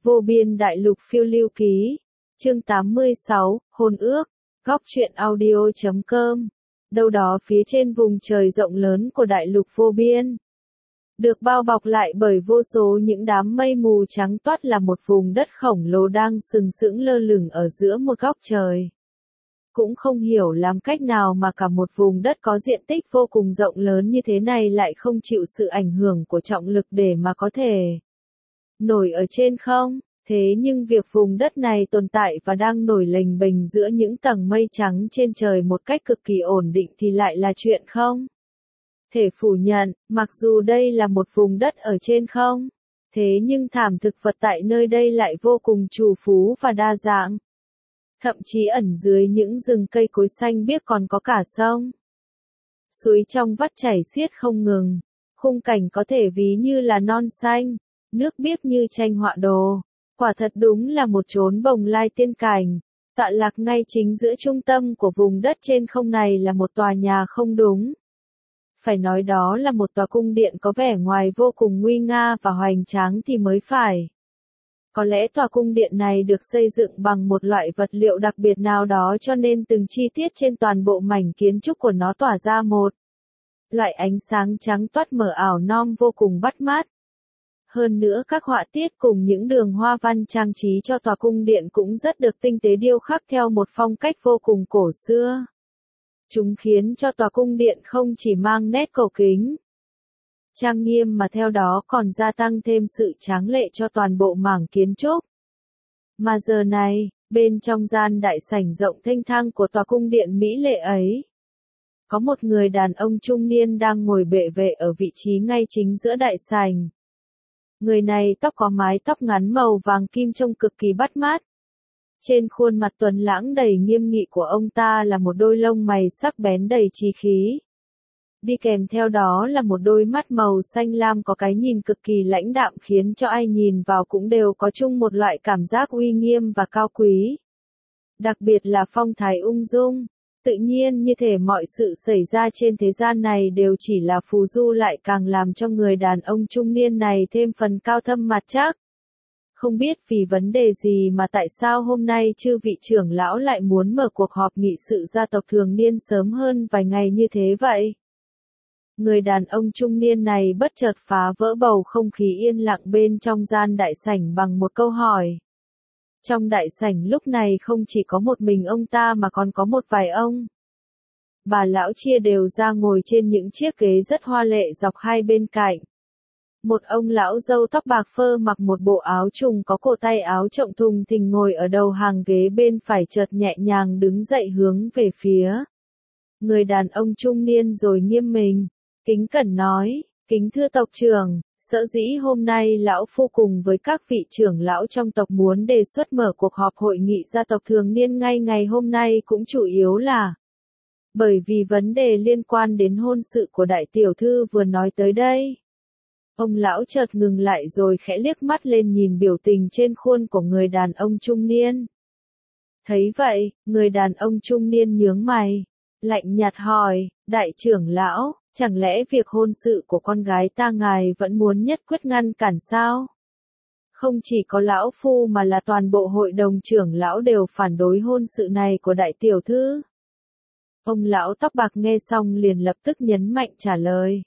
Vô biên đại lục phiêu lưu ký. Chương 86, hôn ước. Góc truyện audio.com. Đâu đó phía trên vùng trời rộng lớn của đại lục vô biên, được bao bọc lại bởi vô số những đám mây mù trắng toát, là một vùng đất khổng lồ đang sừng sững lơ lửng ở giữa một góc trời. Cũng không hiểu làm cách nào mà cả một vùng đất có diện tích vô cùng rộng lớn như thế này lại không chịu sự ảnh hưởng của trọng lực để mà có thể nổi ở trên không. Thế nhưng việc vùng đất này tồn tại và đang nổi lềnh bềnh giữa những tầng mây trắng trên trời một cách cực kỳ ổn định thì lại là chuyện không thể phủ nhận. Mặc dù đây là một vùng đất ở trên không, thế nhưng thảm thực vật tại nơi đây lại vô cùng trù phú và đa dạng. Thậm chí ẩn dưới những rừng cây cối xanh biếc còn có cả sông, suối trong vắt chảy xiết không ngừng. Khung cảnh có thể ví như là non xanh, nước biếc như tranh họa đồ. Quả thật đúng là một chốn bồng lai tiên cảnh. Tọa lạc ngay chính giữa trung tâm của vùng đất trên không này là một tòa nhà không đúng. Phải nói đó là một tòa cung điện có vẻ ngoài vô cùng nguy nga và hoành tráng thì mới phải. Có lẽ tòa cung điện này được xây dựng bằng một loại vật liệu đặc biệt nào đó, cho nên từng chi tiết trên toàn bộ mảnh kiến trúc của nó tỏa ra một loại ánh sáng trắng toát mờ ảo non vô cùng bắt mắt. Hơn nữa các họa tiết cùng những đường hoa văn trang trí cho tòa cung điện cũng rất được tinh tế điêu khắc theo một phong cách vô cùng cổ xưa. Chúng khiến cho tòa cung điện không chỉ mang nét cổ kính, trang nghiêm mà theo đó còn gia tăng thêm sự tráng lệ cho toàn bộ mảng kiến trúc. Mà giờ này, bên trong gian đại sảnh rộng thênh thang của tòa cung điện mỹ lệ ấy, có một người đàn ông trung niên đang ngồi bệ vệ ở vị trí ngay chính giữa đại sảnh. Người này có mái tóc ngắn màu vàng kim trông cực kỳ bắt mắt. Trên khuôn mặt tuấn lãng đầy nghiêm nghị của ông ta là một đôi lông mày sắc bén đầy chí khí. Đi kèm theo đó là một đôi mắt màu xanh lam có cái nhìn cực kỳ lãnh đạm, khiến cho ai nhìn vào cũng đều có chung một loại cảm giác uy nghiêm và cao quý. Đặc biệt là phong thái ung dung, tự nhiên như thể mọi sự xảy ra trên thế gian này đều chỉ là phù du, lại càng làm cho người đàn ông trung niên này thêm phần cao thâm mặt chắc. Không biết vì vấn đề gì mà tại sao hôm nay chư vị trưởng lão lại muốn mở cuộc họp nghị sự gia tộc thường niên sớm hơn vài ngày như thế vậy? Người đàn ông trung niên này bất chợt phá vỡ bầu không khí yên lặng bên trong gian đại sảnh bằng một câu hỏi. Trong đại sảnh lúc này không chỉ có một mình ông ta mà còn có một vài ông bà lão chia đều ra ngồi trên những chiếc ghế rất hoa lệ dọc hai bên cạnh. Một ông lão râu tóc bạc phơ mặc một bộ áo trùng có cổ tay áo rộng thùng thình ngồi ở đầu hàng ghế bên phải, chợt nhẹ nhàng đứng dậy hướng về phía người đàn ông trung niên rồi nghiêm mình, kính cẩn nói: "Kính thưa tộc trưởng, sở dĩ hôm nay lão phu cùng với các vị trưởng lão trong tộc muốn đề xuất mở cuộc họp hội nghị gia tộc thường niên ngay ngày hôm nay cũng chủ yếu là bởi vì vấn đề liên quan đến hôn sự của đại tiểu thư vừa nói tới đây." Ông lão chợt ngừng lại rồi khẽ liếc mắt lên nhìn biểu tình trên khuôn của người đàn ông trung niên. Thấy vậy, người đàn ông trung niên nhướng mày, lạnh nhạt hỏi: "Đại trưởng lão, chẳng lẽ việc hôn sự của con gái ta ngài vẫn muốn nhất quyết ngăn cản sao?" Không chỉ có lão phu mà là toàn bộ hội đồng trưởng lão đều phản đối hôn sự này của đại tiểu thư. Ông lão tóc bạc nghe xong liền lập tức nhấn mạnh trả lời: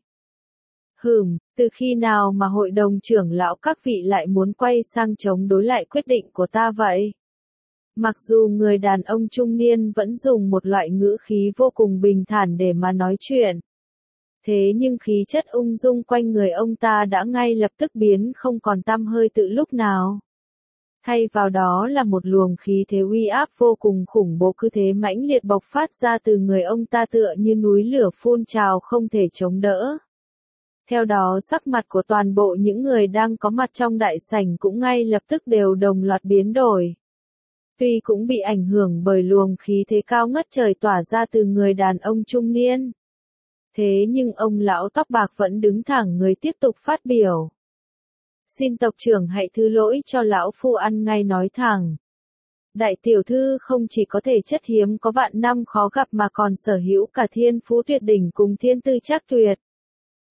Từ khi nào mà hội đồng trưởng lão các vị lại muốn quay sang chống đối lại quyết định của ta vậy?" Mặc dù người đàn ông trung niên vẫn dùng một loại ngữ khí vô cùng bình thản để mà nói chuyện, thế nhưng khí chất ung dung quanh người ông ta đã ngay lập tức biến không còn tăm hơi từ lúc nào. Thay vào đó là một luồng khí thế uy áp vô cùng khủng bố, cứ thế mãnh liệt bộc phát ra từ người ông ta tựa như núi lửa phun trào không thể chống đỡ. Theo đó sắc mặt của toàn bộ những người đang có mặt trong đại sảnh cũng ngay lập tức đều đồng loạt biến đổi. Tuy cũng bị ảnh hưởng bởi luồng khí thế cao ngất trời tỏa ra từ người đàn ông trung niên, thế nhưng ông lão tóc bạc vẫn đứng thẳng người tiếp tục phát biểu: "Xin tộc trưởng hãy thứ lỗi cho lão phu ăn ngay nói thẳng. Đại tiểu thư không chỉ có thể chất hiếm có vạn năm khó gặp mà còn sở hữu cả thiên phú tuyệt đỉnh cùng thiên tư trác tuyệt.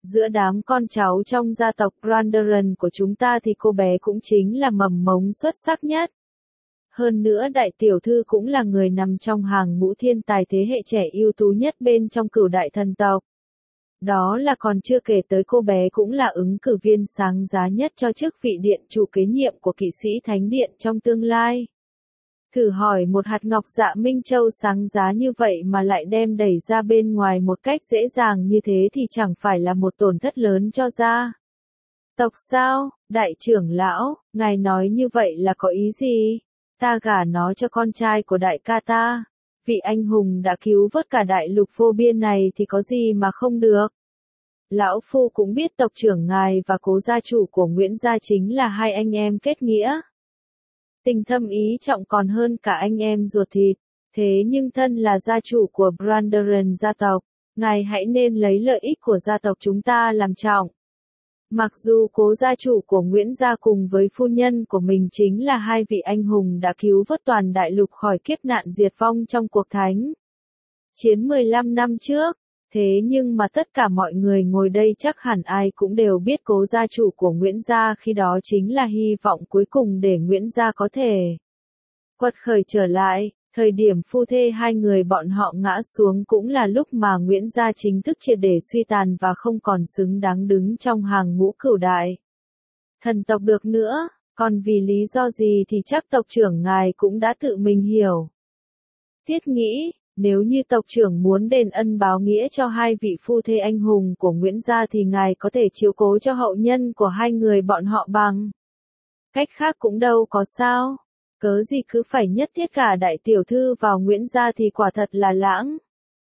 Giữa đám con cháu trong gia tộc Brandaran của chúng ta thì cô bé cũng chính là mầm mống xuất sắc nhất. Hơn nữa đại tiểu thư cũng là người nằm trong hàng ngũ thiên tài thế hệ trẻ ưu tú nhất bên trong cửu đại thần tộc. Đó là còn chưa kể tới cô bé cũng là ứng cử viên sáng giá nhất cho chức vị điện chủ kế nhiệm của kỵ sĩ thánh điện trong tương lai. Thử hỏi một hạt ngọc dạ Minh Châu sáng giá như vậy mà lại đem đẩy ra bên ngoài một cách dễ dàng như thế thì chẳng phải là một tổn thất lớn cho gia tộc sao? Đại trưởng lão, ngài nói như vậy là có ý gì? Ta gả nó cho con trai của đại ca ta. Vị anh hùng đã cứu vớt cả đại lục vô biên này thì có gì mà không được. Lão Phu cũng biết tộc trưởng ngài và cố gia chủ của Nguyễn gia chính là hai anh em kết nghĩa. Tình thâm ý trọng còn hơn cả anh em ruột thịt. Thế nhưng thân là gia chủ của Brandaran gia tộc, ngài hãy nên lấy lợi ích của gia tộc chúng ta làm trọng. Mặc dù cố gia chủ của Nguyễn gia cùng với phu nhân của mình chính là hai vị anh hùng đã cứu vớt toàn đại lục khỏi kiếp nạn diệt vong trong cuộc thánh chiến 15 năm trước, thế nhưng mà tất cả mọi người ngồi đây chắc hẳn ai cũng đều biết cố gia chủ của Nguyễn gia khi đó chính là hy vọng cuối cùng để Nguyễn gia có thể quật khởi trở lại. Thời điểm phu thê hai người bọn họ ngã xuống cũng là lúc mà Nguyễn gia chính thức triệt để suy tàn và không còn xứng đáng đứng trong hàng ngũ cửu đại thần tộc được nữa, còn vì lý do gì thì chắc tộc trưởng ngài cũng đã tự mình hiểu. Thiết nghĩ, nếu như tộc trưởng muốn đền ân báo nghĩa cho hai vị phu thê anh hùng của Nguyễn gia thì ngài có thể chiếu cố cho hậu nhân của hai người bọn họ bằng cách khác cũng đâu có sao. Cớ gì cứ phải nhất thiết cả đại tiểu thư vào Nguyễn gia thì quả thật là lãng.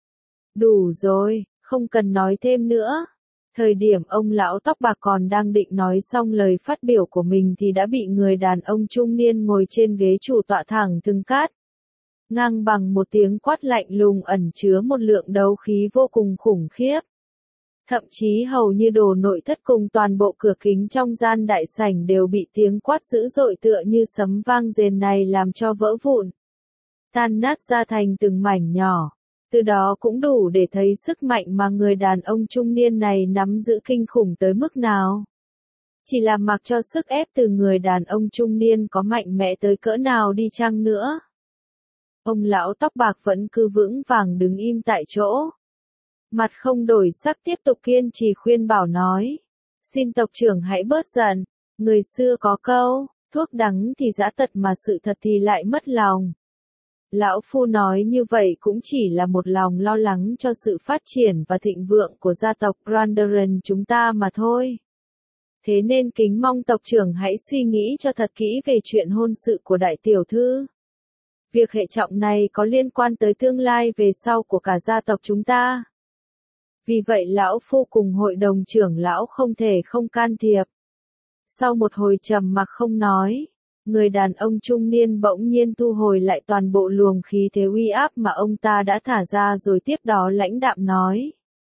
Đủ rồi, không cần nói thêm nữa. Thời điểm ông lão tóc bạc còn đang định nói xong lời phát biểu của mình thì đã bị người đàn ông trung niên ngồi trên ghế chủ tọa thẳng thừng cát ngang bằng một tiếng quát lạnh lùng ẩn chứa một lượng đấu khí vô cùng khủng khiếp. Thậm chí hầu như đồ nội thất cùng toàn bộ cửa kính trong gian đại sảnh đều bị tiếng quát dữ dội tựa như sấm vang rền này làm cho vỡ vụn, tan nát ra thành từng mảnh nhỏ. Từ đó cũng đủ để thấy sức mạnh mà người đàn ông trung niên này nắm giữ kinh khủng tới mức nào. Chỉ là mặc cho sức ép từ người đàn ông trung niên có mạnh mẽ tới cỡ nào đi chăng nữa, ông lão tóc bạc vẫn cứ vững vàng đứng im tại chỗ. Mặt không đổi sắc tiếp tục kiên trì khuyên bảo nói. Xin tộc trưởng hãy bớt giận. Người xưa có câu, thuốc đắng thì giã tật mà sự thật thì lại mất lòng. Lão Phu nói như vậy cũng chỉ là một lòng lo lắng cho sự phát triển và thịnh vượng của gia tộc Brandaran chúng ta mà thôi. Thế nên kính mong tộc trưởng hãy suy nghĩ cho thật kỹ về chuyện hôn sự của đại tiểu thư. Việc hệ trọng này có liên quan tới tương lai về sau của cả gia tộc chúng ta. Vì vậy lão Phu cùng hội đồng trưởng lão không thể không can thiệp. Sau một hồi trầm mặc không nói, người đàn ông trung niên bỗng nhiên thu hồi lại toàn bộ luồng khí thế uy áp mà ông ta đã thả ra rồi tiếp đó lãnh đạm nói.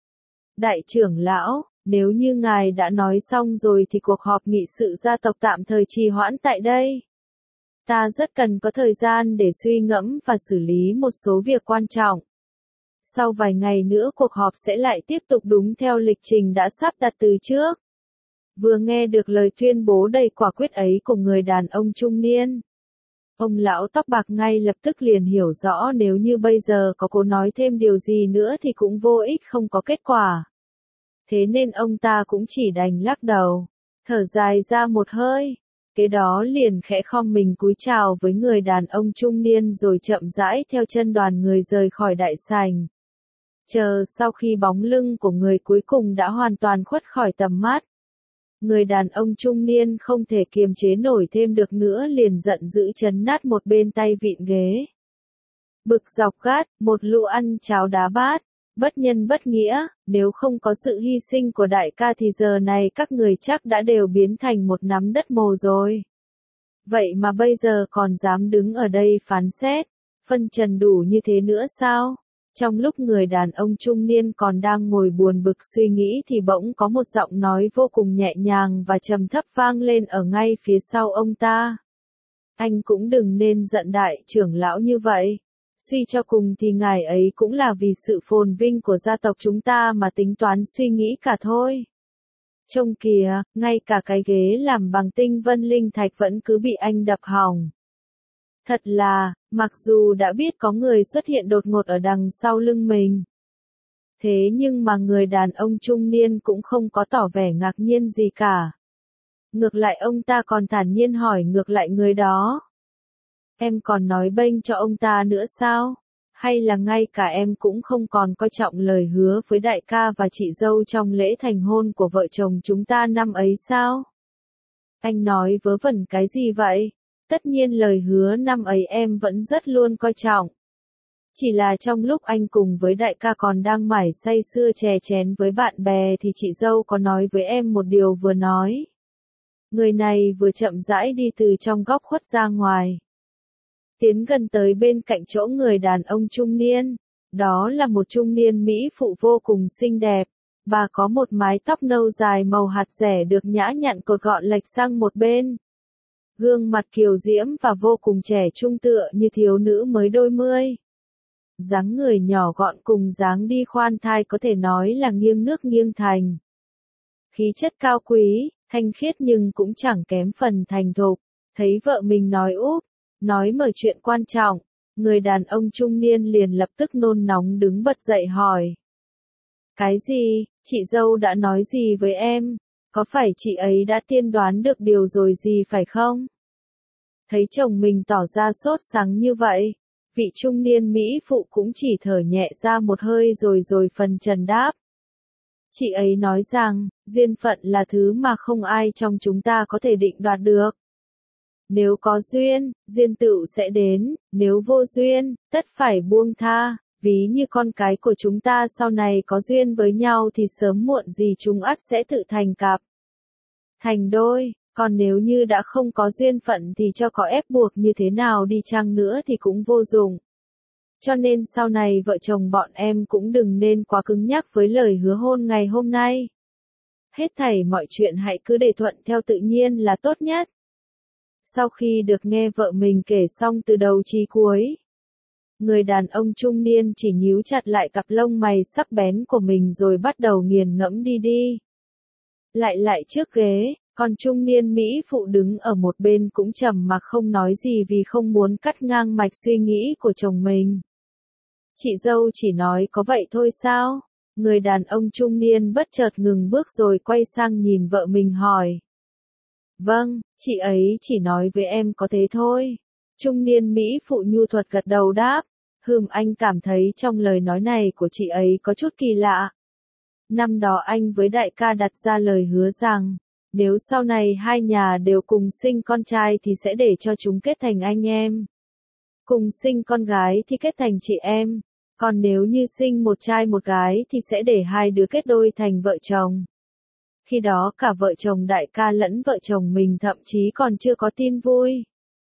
Đại trưởng lão, nếu như ngài đã nói xong rồi thì cuộc họp nghị sự gia tộc tạm thời trì hoãn tại đây. Ta rất cần có thời gian để suy ngẫm và xử lý một số việc quan trọng. Sau vài ngày nữa cuộc họp sẽ lại tiếp tục đúng theo lịch trình đã sắp đặt từ trước. Vừa nghe được lời tuyên bố đầy quả quyết ấy của người đàn ông trung niên, ông lão tóc bạc ngay lập tức liền hiểu rõ nếu như bây giờ có cố nói thêm điều gì nữa thì cũng vô ích không có kết quả. Thế nên ông ta cũng chỉ đành lắc đầu, thở dài ra một hơi. Kế đó liền khẽ khom mình cúi chào với người đàn ông trung niên rồi chậm rãi theo chân đoàn người rời khỏi đại sảnh. Chờ sau khi bóng lưng của người cuối cùng đã hoàn toàn khuất khỏi tầm mắt, người đàn ông trung niên không thể kiềm chế nổi thêm được nữa liền giận dữ chấn nát một bên tay vịn ghế. Bực dọc gắt, một lũ ăn cháo đá bát, bất nhân bất nghĩa, nếu không có sự hy sinh của đại ca thì giờ này các người chắc đã đều biến thành một nắm đất mồ rồi. Vậy mà bây giờ còn dám đứng ở đây phán xét, phân trần đủ như thế nữa sao? Trong lúc người đàn ông trung niên còn đang ngồi buồn bực suy nghĩ thì bỗng có một giọng nói vô cùng nhẹ nhàng và trầm thấp vang lên ở ngay phía sau ông ta. Anh cũng đừng nên giận đại trưởng lão như vậy. Suy cho cùng thì ngài ấy cũng là vì sự phồn vinh của gia tộc chúng ta mà tính toán suy nghĩ cả thôi. Trông kìa, ngay cả cái ghế làm bằng tinh vân linh thạch vẫn cứ bị anh đập hỏng. Thật là, mặc dù đã biết có người xuất hiện đột ngột ở đằng sau lưng mình. Thế nhưng mà người đàn ông trung niên cũng không có tỏ vẻ ngạc nhiên gì cả. Ngược lại ông ta còn thản nhiên hỏi ngược lại người đó. Em còn nói bênh cho ông ta nữa sao? Hay là ngay cả em cũng không còn coi trọng lời hứa với đại ca và chị dâu trong lễ thành hôn của vợ chồng chúng ta năm ấy sao? Anh nói vớ vẩn cái gì vậy? Tất nhiên lời hứa năm ấy em vẫn rất luôn coi trọng. Chỉ là trong lúc anh cùng với đại ca còn đang mải say sưa chè chén với bạn bè thì chị dâu có nói với em một điều vừa nói. Người này vừa chậm rãi đi từ trong góc khuất ra ngoài. Tiến gần tới bên cạnh chỗ người đàn ông trung niên. Đó là một trung niên Mỹ phụ vô cùng xinh đẹp. Bà có một mái tóc nâu dài màu hạt rẻ được nhã nhặn cột gọn lệch sang một bên. Gương mặt kiều diễm và vô cùng trẻ trung tựa như thiếu nữ mới đôi mươi. Dáng người nhỏ gọn cùng dáng đi khoan thai có thể nói là nghiêng nước nghiêng thành. Khí chất cao quý, thanh khiết nhưng cũng chẳng kém phần thành thục. Thấy vợ mình nói úp, nói mở chuyện quan trọng, người đàn ông trung niên liền lập tức nôn nóng đứng bật dậy hỏi. Cái gì, chị dâu đã nói gì với em? Có phải chị ấy đã tiên đoán được điều rồi gì phải không? Thấy chồng mình tỏ ra sốt sắng như vậy, vị trung niên Mỹ phụ cũng chỉ thở nhẹ ra một hơi rồi phần trần đáp. Chị ấy nói rằng, duyên phận là thứ mà không ai trong chúng ta có thể định đoạt được. Nếu có duyên, duyên tựu sẽ đến, nếu vô duyên, tất phải buông tha, ví như con cái của chúng ta sau này có duyên với nhau thì sớm muộn gì chúng ắt sẽ tự thành cặp. Thành đôi, còn nếu như đã không có duyên phận thì cho có ép buộc như thế nào đi chăng nữa thì cũng vô dụng. Cho nên sau này vợ chồng bọn em cũng đừng nên quá cứng nhắc với lời hứa hôn ngày hôm nay. Hết thảy mọi chuyện hãy cứ để thuận theo tự nhiên là tốt nhất. Sau khi được nghe vợ mình kể xong từ đầu chí cuối, người đàn ông trung niên chỉ nhíu chặt lại cặp lông mày sắc bén của mình rồi bắt đầu nghiền ngẫm đi. Lại trước ghế, còn trung niên Mỹ phụ đứng ở một bên cũng trầm mặc không nói gì vì không muốn cắt ngang mạch suy nghĩ của chồng mình. Chị dâu chỉ nói có vậy thôi sao? Người đàn ông trung niên bất chợt ngừng bước rồi quay sang nhìn vợ mình hỏi. Vâng, chị ấy chỉ nói với em có thế thôi. Trung niên Mỹ phụ nhu thuật gật đầu đáp. Anh cảm thấy trong lời nói này của chị ấy có chút kỳ lạ. Năm đó anh với đại ca đặt ra lời hứa rằng, nếu sau này hai nhà đều cùng sinh con trai thì sẽ để cho chúng kết thành anh em. Cùng sinh con gái thì kết thành chị em. Còn nếu như sinh một trai một gái thì sẽ để hai đứa kết đôi thành vợ chồng. Khi đó cả vợ chồng đại ca lẫn vợ chồng mình thậm chí còn chưa có tin vui.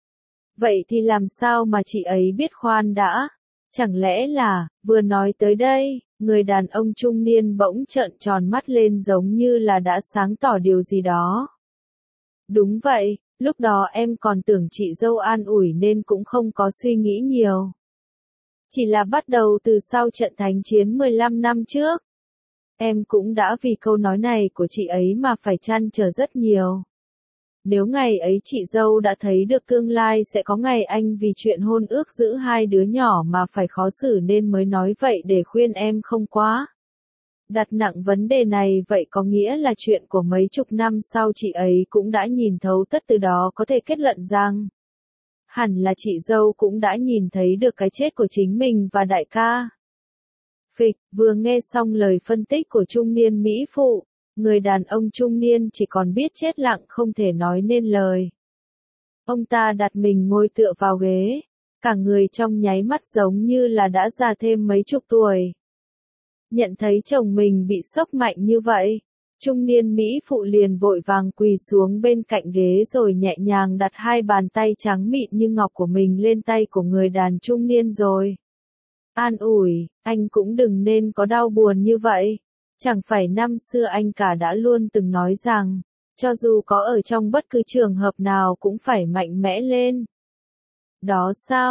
Vậy thì làm sao mà chị ấy biết khoan đã? Chẳng lẽ là, vừa nói tới đây, người đàn ông trung niên bỗng trợn tròn mắt lên giống như là đã sáng tỏ điều gì đó. Đúng vậy, lúc đó em còn tưởng chị dâu an ủi nên cũng không có suy nghĩ nhiều. Chỉ là bắt đầu từ sau trận thánh chiến 15 năm trước. Em cũng đã vì câu nói này của chị ấy mà phải trăn trở rất nhiều. Nếu ngày ấy chị dâu đã thấy được tương lai sẽ có ngày anh vì chuyện hôn ước giữ hai đứa nhỏ mà phải khó xử nên mới nói vậy để khuyên em không quá đặt nặng vấn đề này, vậy có nghĩa là chuyện của mấy chục năm sau chị ấy cũng đã nhìn thấu tất, từ đó có thể kết luận rằng hẳn là chị dâu cũng đã nhìn thấy được cái chết của chính mình và đại ca. Phịch, vừa nghe xong lời phân tích của trung niên Mỹ phụ, người đàn ông trung niên chỉ còn biết chết lặng không thể nói nên lời. Ông ta đặt mình ngồi tựa vào ghế, cả người trong nháy mắt giống như là đã già thêm mấy chục tuổi. Nhận thấy chồng mình bị sốc mạnh như vậy, trung niên Mỹ phụ liền vội vàng quỳ xuống bên cạnh ghế rồi nhẹ nhàng đặt hai bàn tay trắng mịn như ngọc của mình lên tay của người đàn trung niên rồi an ủi, anh cũng đừng nên có đau buồn như vậy. Chẳng phải năm xưa anh cả đã luôn từng nói rằng, cho dù có ở trong bất cứ trường hợp nào cũng phải mạnh mẽ lên. Đó sao,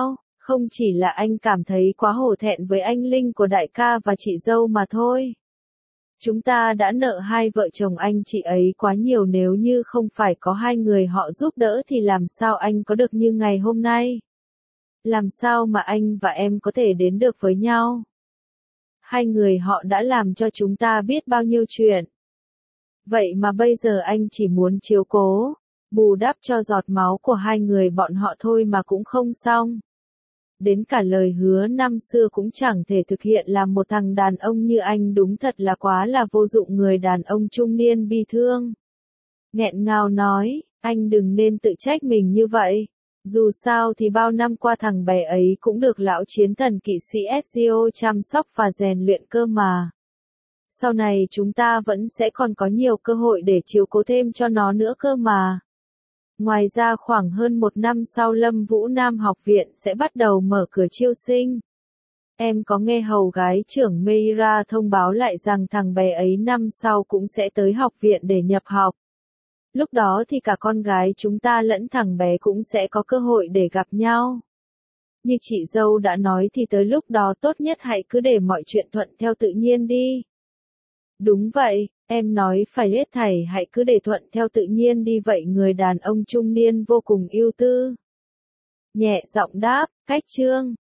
Không chỉ là anh cảm thấy quá hổ thẹn với anh Linh của đại ca và chị dâu mà thôi. Chúng ta đã nợ hai vợ chồng anh chị ấy quá nhiều, nếu như không phải có hai người họ giúp đỡ thì làm sao anh có được như ngày hôm nay? Làm sao mà anh và em có thể đến được với nhau? Hai người họ đã làm cho chúng ta biết bao nhiêu chuyện. Vậy mà bây giờ anh chỉ muốn chiếu cố, bù đắp cho giọt máu của hai người bọn họ thôi mà cũng không xong. Đến cả lời hứa năm xưa cũng chẳng thể thực hiện, làm một thằng đàn ông như anh đúng thật là quá là vô dụng. Người đàn ông trung niên bi thương, nghẹn ngào nói, anh đừng nên tự trách mình như vậy. Dù sao thì bao năm qua thằng bé ấy cũng được lão chiến thần kỵ sĩ Ezio chăm sóc và rèn luyện cơ mà. Sau này chúng ta vẫn sẽ còn có nhiều cơ hội để chiếu cố thêm cho nó nữa cơ mà. Ngoài ra khoảng hơn một năm sau Lâm Vũ Nam học viện sẽ bắt đầu mở cửa chiêu sinh. Em có nghe hầu gái trưởng Meira thông báo lại rằng thằng bé ấy năm sau cũng sẽ tới học viện để nhập học. Lúc đó thì cả con gái chúng ta lẫn thằng bé cũng sẽ có cơ hội để gặp nhau. Như chị dâu đã nói thì tới lúc đó tốt nhất hãy cứ để mọi chuyện thuận theo tự nhiên đi. Đúng vậy, em nói phải, hết thảy hãy cứ để thuận theo tự nhiên đi vậy. Người đàn ông trung niên vô cùng ưu tư nhẹ giọng đáp, cách chương